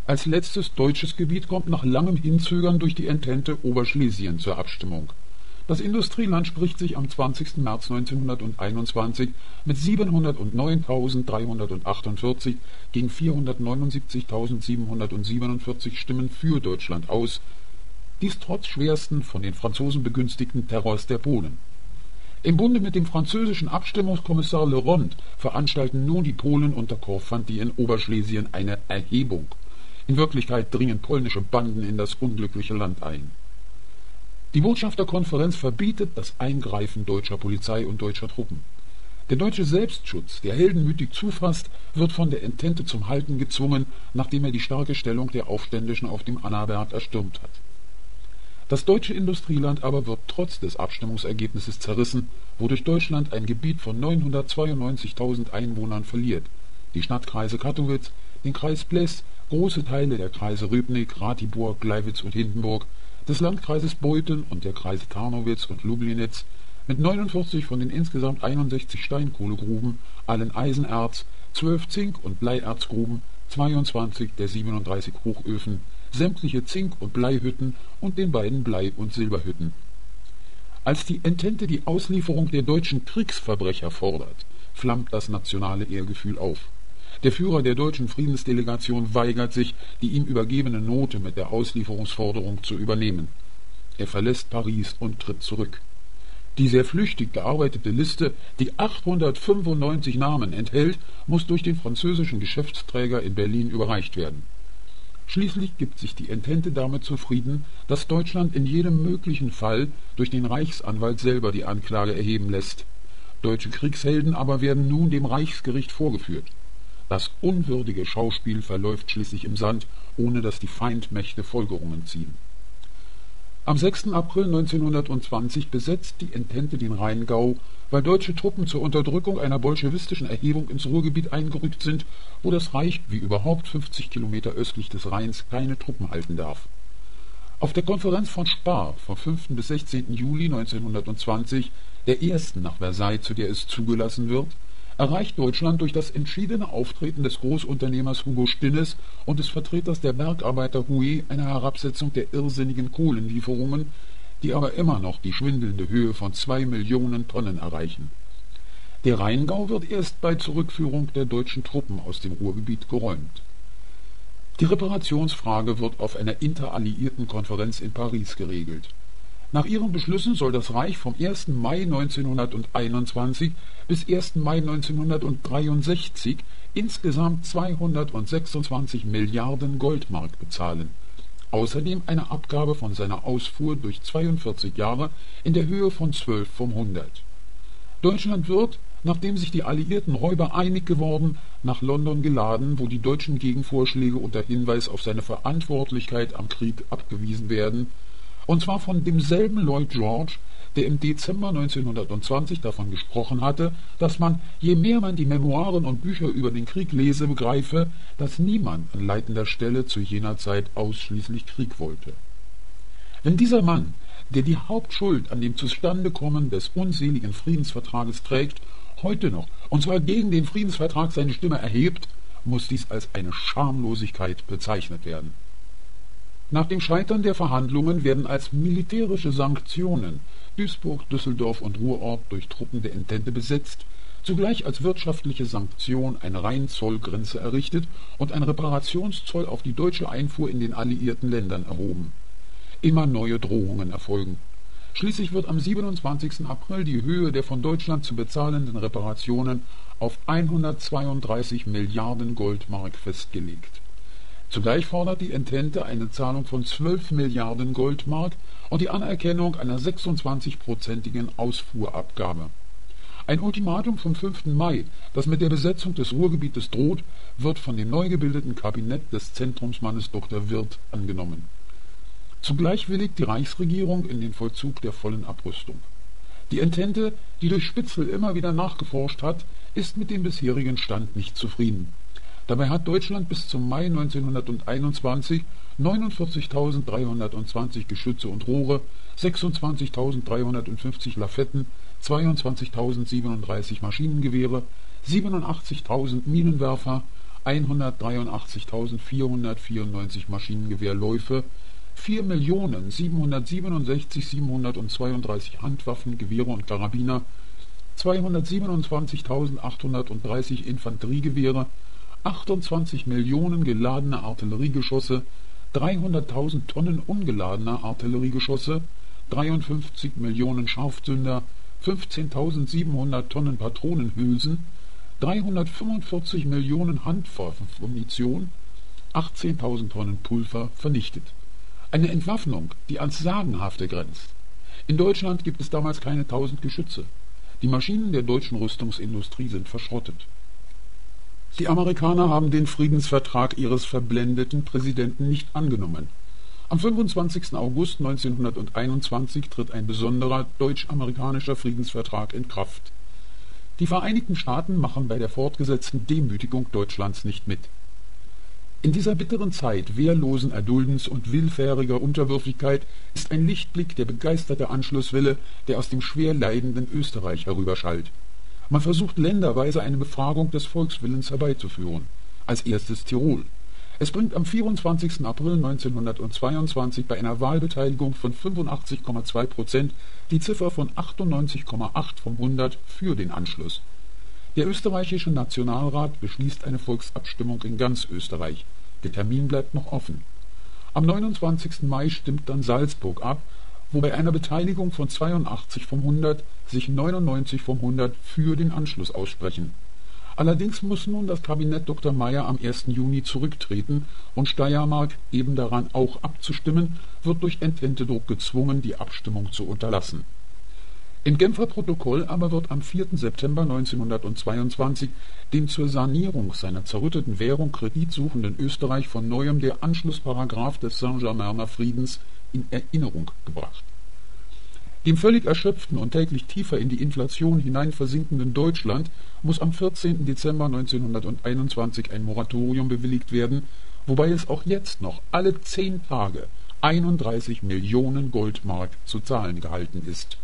Als letztes deutsches Gebiet kommt nach langem Hinzögern durch die Entente Oberschlesien zur Abstimmung. Das Industrieland spricht sich am 20. März 1921 mit 709.348 gegen 479.747 Stimmen für Deutschland aus, dies trotz schwersten, von den Franzosen begünstigten Terrors der Polen. Im Bunde mit dem französischen Abstimmungskommissar Le Ronde veranstalten nun die Polen unter Korfanty in Oberschlesien eine Erhebung. In Wirklichkeit dringen polnische Banden in das unglückliche Land ein. Die Botschafterkonferenz verbietet das Eingreifen deutscher Polizei und deutscher Truppen. Der deutsche Selbstschutz, der heldenmütig zufasst, wird von der Entente zum Halten gezwungen, nachdem er die starke Stellung der Aufständischen auf dem Annaberg erstürmt hat. Das deutsche Industrieland aber wird trotz des Abstimmungsergebnisses zerrissen, wodurch Deutschland ein Gebiet von 992.000 Einwohnern verliert. Die Stadtkreise Kattowitz, den Kreis Pless, große Teile der Kreise Rybnik, Ratibor, Gleiwitz und Hindenburg, des Landkreises Beuthen und der Kreise Tarnowitz und Lublinitz mit 49 von den insgesamt 61 Steinkohlegruben, allen Eisenerz, 12 Zink- und Bleierzgruben, 22 der 37 Hochöfen, sämtliche Zink- und Bleihütten und den beiden Blei- und Silberhütten. Als die Entente die Auslieferung der deutschen Kriegsverbrecher fordert, flammt das nationale Ehrgefühl auf. Der Führer der deutschen Friedensdelegation weigert sich, die ihm übergebene Note mit der Auslieferungsforderung zu übernehmen. Er verlässt Paris und tritt zurück. Die sehr flüchtig gearbeitete Liste, die 895 Namen enthält, muss durch den französischen Geschäftsträger in Berlin überreicht werden. Schließlich gibt sich die Entente damit zufrieden, dass Deutschland in jedem möglichen Fall durch den Reichsanwalt selber die Anklage erheben lässt. Deutsche Kriegshelden aber werden nun dem Reichsgericht vorgeführt. Das unwürdige Schauspiel verläuft schließlich im Sand, ohne dass die Feindmächte Folgerungen ziehen. Am 6. April 1920 besetzt die Entente den Rheingau, weil deutsche Truppen zur Unterdrückung einer bolschewistischen Erhebung ins Ruhrgebiet eingerückt sind, wo das Reich wie überhaupt 50 Kilometer östlich des Rheins keine Truppen halten darf. Auf der Konferenz von Spa vom 5. bis 16. Juli 1920, der ersten nach Versailles, zu der es zugelassen wird, erreicht Deutschland durch das entschiedene Auftreten des Großunternehmers Hugo Stinnes und des Vertreters der Bergarbeiter Houet eine Herabsetzung der irrsinnigen Kohlenlieferungen, die aber immer noch die schwindelnde Höhe von 2 Millionen Tonnen erreichen. Der Rheingau wird erst bei Zurückführung der deutschen Truppen aus dem Ruhrgebiet geräumt. Die Reparationsfrage wird auf einer interalliierten Konferenz in Paris geregelt. Nach ihren Beschlüssen soll das Reich vom 1. Mai 1921 bis 1. Mai 1963 insgesamt 226 Milliarden Goldmark bezahlen. Außerdem eine Abgabe von seiner Ausfuhr durch 42 Jahre in der Höhe von 12 vom 100. Deutschland wird, nachdem sich die alliierten Räuber einig geworden, nach London geladen, wo die deutschen Gegenvorschläge unter Hinweis auf seine Verantwortlichkeit am Krieg abgewiesen werden, und zwar von demselben Lloyd George, der im Dezember 1920 davon gesprochen hatte, dass man, je mehr man die Memoiren und Bücher über den Krieg lese, begreife, dass niemand an leitender Stelle zu jener Zeit ausschließlich Krieg wollte. Wenn dieser Mann, der die Hauptschuld an dem Zustandekommen des unseligen Friedensvertrages trägt, heute noch, und zwar gegen den Friedensvertrag, seine Stimme erhebt, muss dies als eine Schamlosigkeit bezeichnet werden. Nach dem Scheitern der Verhandlungen werden als militärische Sanktionen Duisburg, Düsseldorf und Ruhrort durch Truppen der Entente besetzt, zugleich als wirtschaftliche Sanktion eine Rheinzollgrenze errichtet und ein Reparationszoll auf die deutsche Einfuhr in den alliierten Ländern erhoben. Immer neue Drohungen erfolgen. Schließlich wird am 27. April die Höhe der von Deutschland zu bezahlenden Reparationen auf 132 Milliarden Goldmark festgelegt. Zugleich fordert die Entente eine Zahlung von 12 Milliarden Goldmark und die Anerkennung einer 26-prozentigen Ausfuhrabgabe. Ein Ultimatum vom 5. Mai, das mit der Besetzung des Ruhrgebietes droht, wird von dem neu gebildeten Kabinett des Zentrumsmannes Dr. Wirth angenommen. Zugleich willigt die Reichsregierung in den Vollzug der vollen Abrüstung. Die Entente, die durch Spitzel immer wieder nachgeforscht hat, ist mit dem bisherigen Stand nicht zufrieden. Dabei hat Deutschland bis zum Mai 1921 49.320 Geschütze und Rohre, 26.350 Lafetten, 22.037 Maschinengewehre, 87.000 Minenwerfer, 183.494 Maschinengewehrläufe, 4.767.732 Handwaffen, Gewehre und Karabiner, 227.830 Infanteriegewehre, 28 Millionen geladene Artilleriegeschosse, 300.000 Tonnen ungeladener Artilleriegeschosse, 53 Millionen Scharfzünder, 15.700 Tonnen Patronenhülsen, 345 Millionen Handwaffenmunition, 18.000 Tonnen Pulver vernichtet. Eine Entwaffnung, die ans Sagenhafte grenzt. In Deutschland gibt es damals keine 1000 Geschütze. Die Maschinen der deutschen Rüstungsindustrie sind verschrottet. Die Amerikaner haben den Friedensvertrag ihres verblendeten Präsidenten nicht angenommen. Am 25. August 1921 tritt ein besonderer deutsch-amerikanischer Friedensvertrag in Kraft. Die Vereinigten Staaten machen bei der fortgesetzten Demütigung Deutschlands nicht mit. In dieser bitteren Zeit wehrlosen Erduldens und willfähriger Unterwürfigkeit ist ein Lichtblick der begeisterte Anschlusswille, der aus dem schwer leidenden Österreich herüberschallt. Man versucht länderweise eine Befragung des Volkswillens herbeizuführen. Als erstes Tirol. Es bringt am 24. April 1922 bei einer Wahlbeteiligung von 85,2% die Ziffer von 98,8 vom 100 für den Anschluss. Der österreichische Nationalrat beschließt eine Volksabstimmung in ganz Österreich. Der Termin bleibt noch offen. Am 29. Mai stimmt dann Salzburg ab, wo bei einer Beteiligung von 82 vom 100 sich 99 vom 100 für den Anschluss aussprechen. Allerdings muss nun das Kabinett Dr. Meyer am 1. Juni zurücktreten und Steiermark, eben daran auch abzustimmen, wird durch Ententedruck gezwungen, die Abstimmung zu unterlassen. Im Genfer Protokoll aber wird am 4. September 1922 dem zur Sanierung seiner zerrütteten Währung kreditsuchenden Österreich von neuem der Anschlussparagraph des Saint-Germainer Friedens in Erinnerung gebracht. Dem völlig erschöpften und täglich tiefer in die Inflation hinein versinkenden Deutschland muss am 14. Dezember 1921 ein Moratorium bewilligt werden, wobei es auch jetzt noch alle 10 Tage 31 Millionen Goldmark zu zahlen gehalten ist.